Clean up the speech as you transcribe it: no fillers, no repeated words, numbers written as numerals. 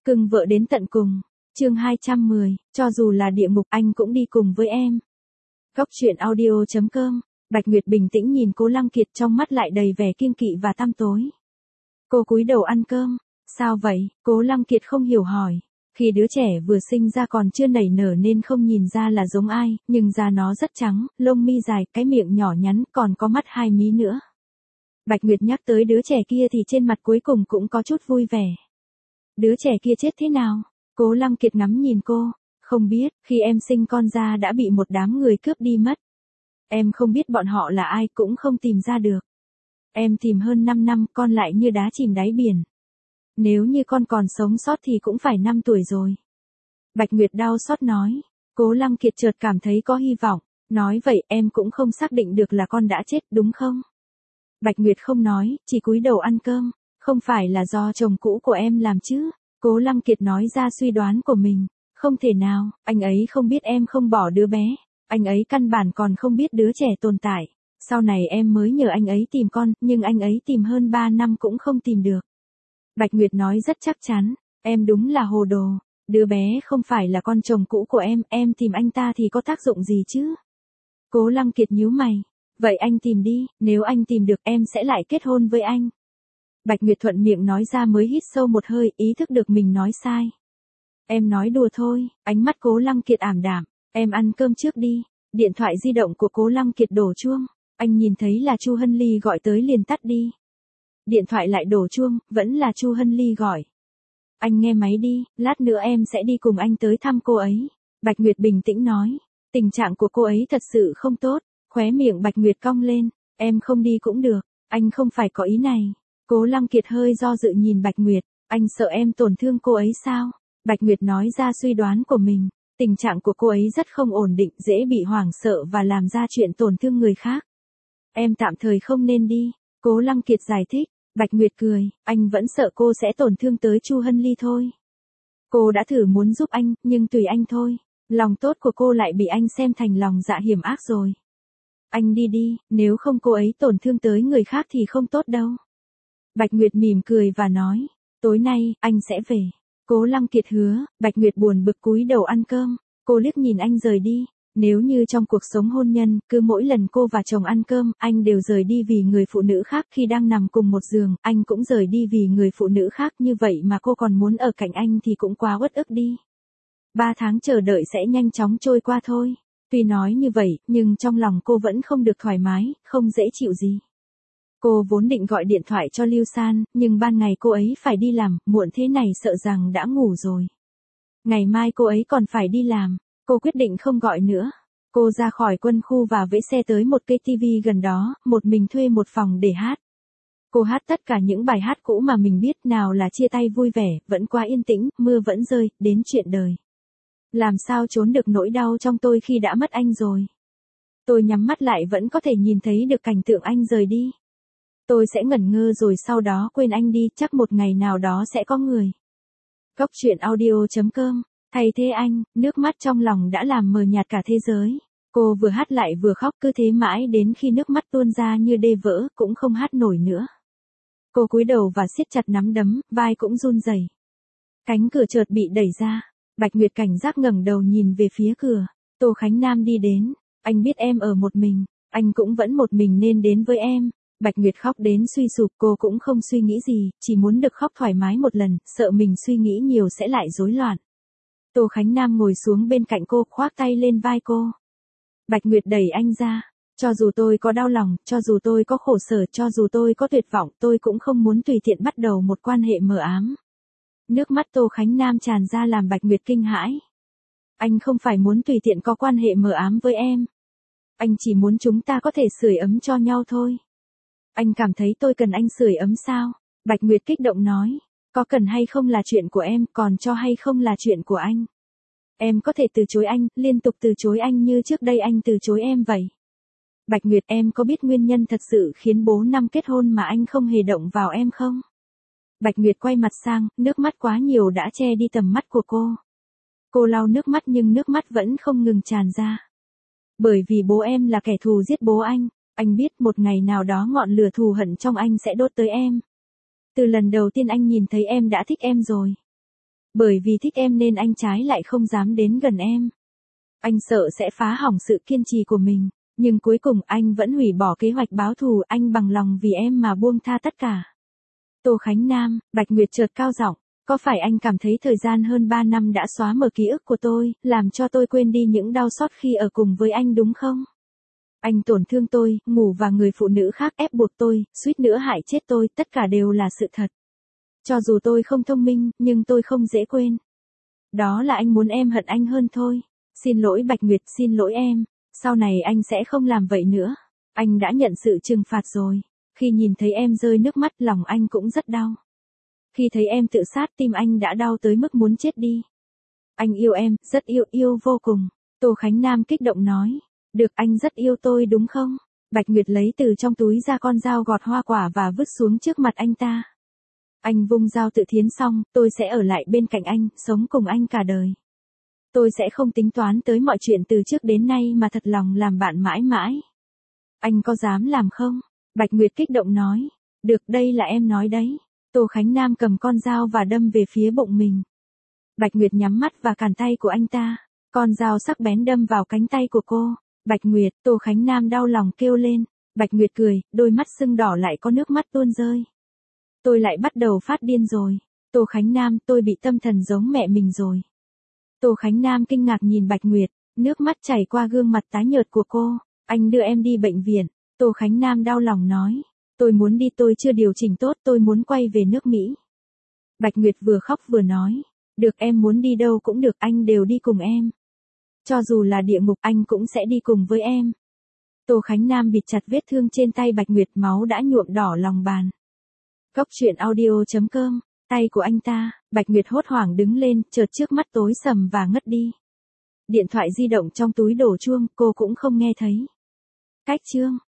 Cưng vợ đến tận cùng. Chương 210, cho dù là địa ngục anh cũng đi cùng với em. Góc truyện audio.com. Bạch Nguyệt bình tĩnh nhìn Cố Lăng Kiệt, trong mắt lại đầy vẻ kiêng kỵ và tăm tối. Cô cúi đầu ăn cơm. Sao vậy? Cố Lăng Kiệt không hiểu hỏi. Khi đứa trẻ vừa sinh ra còn chưa nảy nở nên không nhìn ra là giống ai, nhưng da nó rất trắng, lông mi dài, cái miệng nhỏ nhắn, còn có mắt hai mí nữa. Bạch Nguyệt nhắc tới đứa trẻ kia thì trên mặt cuối cùng cũng có chút vui vẻ. Đứa trẻ kia chết thế nào? Cố Lăng Kiệt ngắm nhìn cô. Không biết, khi em sinh con ra đã bị một đám người cướp đi mất. Em không biết bọn họ là ai, cũng không tìm ra được. Em tìm hơn 5 năm, con lại như đá chìm đáy biển. Nếu như con còn sống sót thì cũng phải 5 tuổi rồi. Bạch Nguyệt đau xót nói. Cố Lăng Kiệt chợt cảm thấy có hy vọng. Nói vậy em cũng không xác định được là con đã chết đúng không? Bạch Nguyệt không nói, chỉ cúi đầu ăn cơm. Không phải là do chồng cũ của em làm chứ? Cố Lăng Kiệt nói ra suy đoán của mình. Không thể nào, anh ấy không biết em không bỏ đứa bé. Anh ấy căn bản còn không biết đứa trẻ tồn tại. Sau này em mới nhờ anh ấy tìm con, nhưng anh ấy tìm hơn 3 năm cũng không tìm được. Bạch Nguyệt nói rất chắc chắn. Em đúng là hồ đồ. Đứa bé không phải là con chồng cũ của em tìm anh ta thì có tác dụng gì chứ? Cố Lăng Kiệt nhíu mày. Vậy anh tìm đi, nếu anh tìm được em sẽ lại kết hôn với anh. Bạch Nguyệt thuận miệng nói ra mới hít sâu một hơi, ý thức được mình nói sai. Em nói đùa thôi, ánh mắt Cố Lăng Kiệt ảm đạm. Em ăn cơm trước đi. Điện thoại di động của Cố Lăng Kiệt đổ chuông. Anh nhìn thấy là Chu Hân Ly gọi tới liền tắt đi. Điện thoại lại đổ chuông, vẫn là Chu Hân Ly gọi. Anh nghe máy đi, lát nữa em sẽ đi cùng anh tới thăm cô ấy. Bạch Nguyệt bình tĩnh nói. Tình trạng của cô ấy thật sự không tốt. Khóe miệng Bạch Nguyệt cong lên. Em không đi cũng được, anh không phải có ý này. Cố Lăng Kiệt hơi do dự nhìn Bạch Nguyệt. Anh sợ em tổn thương cô ấy sao? Bạch Nguyệt nói ra suy đoán của mình. Tình trạng của cô ấy rất không ổn định, dễ bị hoảng sợ và làm ra chuyện tổn thương người khác. Em tạm thời không nên đi. Cố Lăng Kiệt giải thích. Bạch Nguyệt cười. Anh vẫn sợ cô sẽ tổn thương tới Chu Hân Ly thôi. Cô đã thử muốn giúp anh, nhưng tùy anh thôi. Lòng tốt của cô lại bị anh xem thành lòng dạ hiểm ác rồi. Anh đi đi, nếu không cô ấy tổn thương tới người khác thì không tốt đâu. Bạch Nguyệt mỉm cười và nói. Tối nay, anh sẽ về. Cố Lăng Kiệt hứa. Bạch Nguyệt buồn bực cúi đầu ăn cơm. Cô liếc nhìn anh rời đi. Nếu như trong cuộc sống hôn nhân, cứ mỗi lần cô và chồng ăn cơm, anh đều rời đi vì người phụ nữ khác, khi đang nằm cùng một giường, anh cũng rời đi vì người phụ nữ khác, như vậy mà cô còn muốn ở cạnh anh thì cũng quá uất ức đi. 3 tháng chờ đợi sẽ nhanh chóng trôi qua thôi. Tuy nói như vậy, nhưng trong lòng cô vẫn không được thoải mái, không dễ chịu gì. Cô vốn định gọi điện thoại cho Lưu San, nhưng ban ngày cô ấy phải đi làm, muộn thế này sợ rằng đã ngủ rồi. Ngày mai cô ấy còn phải đi làm. Cô quyết định không gọi nữa. Cô ra khỏi quân khu và vẫy xe tới một cây TV gần đó, một mình thuê một phòng để hát. Cô hát tất cả những bài hát cũ mà mình biết, nào là chia tay vui vẻ, vẫn quá yên tĩnh, mưa vẫn rơi, đến chuyện đời. Làm sao trốn được nỗi đau trong tôi khi đã mất anh rồi. Tôi nhắm mắt lại vẫn có thể nhìn thấy được cảnh tượng anh rời đi. Tôi sẽ ngẩn ngơ rồi sau đó quên anh đi, chắc một ngày nào đó sẽ có người. Góc truyện audio.com. Thay thế anh, nước mắt trong lòng đã làm mờ nhạt cả thế giới. Cô vừa hát lại vừa khóc, cứ thế mãi đến khi nước mắt tuôn ra như đê vỡ, cũng không hát nổi nữa. Cô cúi đầu và siết chặt nắm đấm, vai cũng run rẩy. Cánh cửa chợt bị đẩy ra. Bạch Nguyệt cảnh giác ngẩng đầu nhìn về phía cửa. Tô Khánh Nam đi đến. Anh biết em ở một mình, anh cũng vẫn một mình nên đến với em. Bạch Nguyệt khóc đến suy sụp, cô cũng không suy nghĩ gì, chỉ muốn được khóc thoải mái một lần, sợ mình suy nghĩ nhiều sẽ lại rối loạn. Tô Khánh Nam ngồi xuống bên cạnh cô, khoác tay lên vai cô. Bạch Nguyệt đẩy anh ra. Cho dù tôi có đau lòng, cho dù tôi có khổ sở, cho dù tôi có tuyệt vọng, tôi cũng không muốn tùy tiện bắt đầu một quan hệ mờ ám. Nước mắt Tô Khánh Nam tràn ra làm Bạch Nguyệt kinh hãi. Anh không phải muốn tùy tiện có quan hệ mờ ám với em. Anh chỉ muốn chúng ta có thể sưởi ấm cho nhau thôi. Anh cảm thấy tôi cần anh sưởi ấm sao? Bạch Nguyệt kích động nói. Có cần hay không là chuyện của em, còn cho hay không là chuyện của anh. Em có thể từ chối anh, liên tục từ chối anh như trước đây anh từ chối em vậy. Bạch Nguyệt, em có biết nguyên nhân thật sự khiến 4 năm kết hôn mà anh không hề động vào em không? Bạch Nguyệt quay mặt sang, nước mắt quá nhiều đã che đi tầm mắt của cô. Cô lau nước mắt nhưng nước mắt vẫn không ngừng tràn ra. Bởi vì bố em là kẻ thù giết bố anh biết một ngày nào đó ngọn lửa thù hận trong anh sẽ đốt tới em. Từ lần đầu tiên anh nhìn thấy em đã thích em rồi. Bởi vì thích em nên anh trái lại không dám đến gần em. Anh sợ sẽ phá hỏng sự kiên trì của mình, nhưng cuối cùng anh vẫn hủy bỏ kế hoạch báo thù, anh bằng lòng vì em mà buông tha tất cả. Tô Khánh Nam, Bạch Nguyệt chợt cao giọng, có phải anh cảm thấy thời gian hơn 3 năm đã xóa mờ ký ức của tôi, làm cho tôi quên đi những đau xót khi ở cùng với anh đúng không? Anh tổn thương tôi, ngủ và người phụ nữ khác ép buộc tôi, suýt nữa hại chết tôi, tất cả đều là sự thật. Cho dù tôi không thông minh, nhưng tôi không dễ quên. Đó là anh muốn em hận anh hơn thôi. Xin lỗi Bạch Nguyệt, xin lỗi em. Sau này anh sẽ không làm vậy nữa. Anh đã nhận sự trừng phạt rồi. Khi nhìn thấy em rơi nước mắt, lòng anh cũng rất đau. Khi thấy em tự sát, tim anh đã đau tới mức muốn chết đi. Anh yêu em, rất yêu, yêu vô cùng. Tô Khánh Nam kích động nói. Được, anh rất yêu tôi đúng không? Bạch Nguyệt lấy từ trong túi ra con dao gọt hoa quả và vứt xuống trước mặt anh ta. Anh vung dao tự thiến xong, tôi sẽ ở lại bên cạnh anh, sống cùng anh cả đời. Tôi sẽ không tính toán tới mọi chuyện từ trước đến nay mà thật lòng làm bạn mãi mãi. Anh có dám làm không? Bạch Nguyệt kích động nói. Được, đây là em nói đấy. Tô Khánh Nam cầm con dao và đâm về phía bụng mình. Bạch Nguyệt nhắm mắt và cản tay của anh ta. Con dao sắc bén đâm vào cánh tay của cô. Bạch Nguyệt, Tô Khánh Nam đau lòng kêu lên. Bạch Nguyệt cười, đôi mắt sưng đỏ lại có nước mắt tuôn rơi. Tôi lại bắt đầu phát điên rồi. Tô Khánh Nam, tôi bị tâm thần giống mẹ mình rồi. Tô Khánh Nam kinh ngạc nhìn Bạch Nguyệt, nước mắt chảy qua gương mặt tái nhợt của cô. Anh đưa em đi bệnh viện. Tô Khánh Nam đau lòng nói. Tôi muốn đi, tôi chưa điều chỉnh tốt, tôi muốn quay về nước Mỹ. Bạch Nguyệt vừa khóc vừa nói. Được, em muốn đi đâu cũng được, anh đều đi cùng em. Cho dù là địa ngục, anh cũng sẽ đi cùng với em. Tô Khánh Nam bịt chặt vết thương trên tay Bạch Nguyệt, máu đã nhuộm đỏ lòng bàn. Góc truyện audio.com, tay của anh ta, Bạch Nguyệt hốt hoảng đứng lên, chợt trước mắt tối sầm và ngất đi. Điện thoại di động trong túi đổ chuông, cô cũng không nghe thấy. Cách chương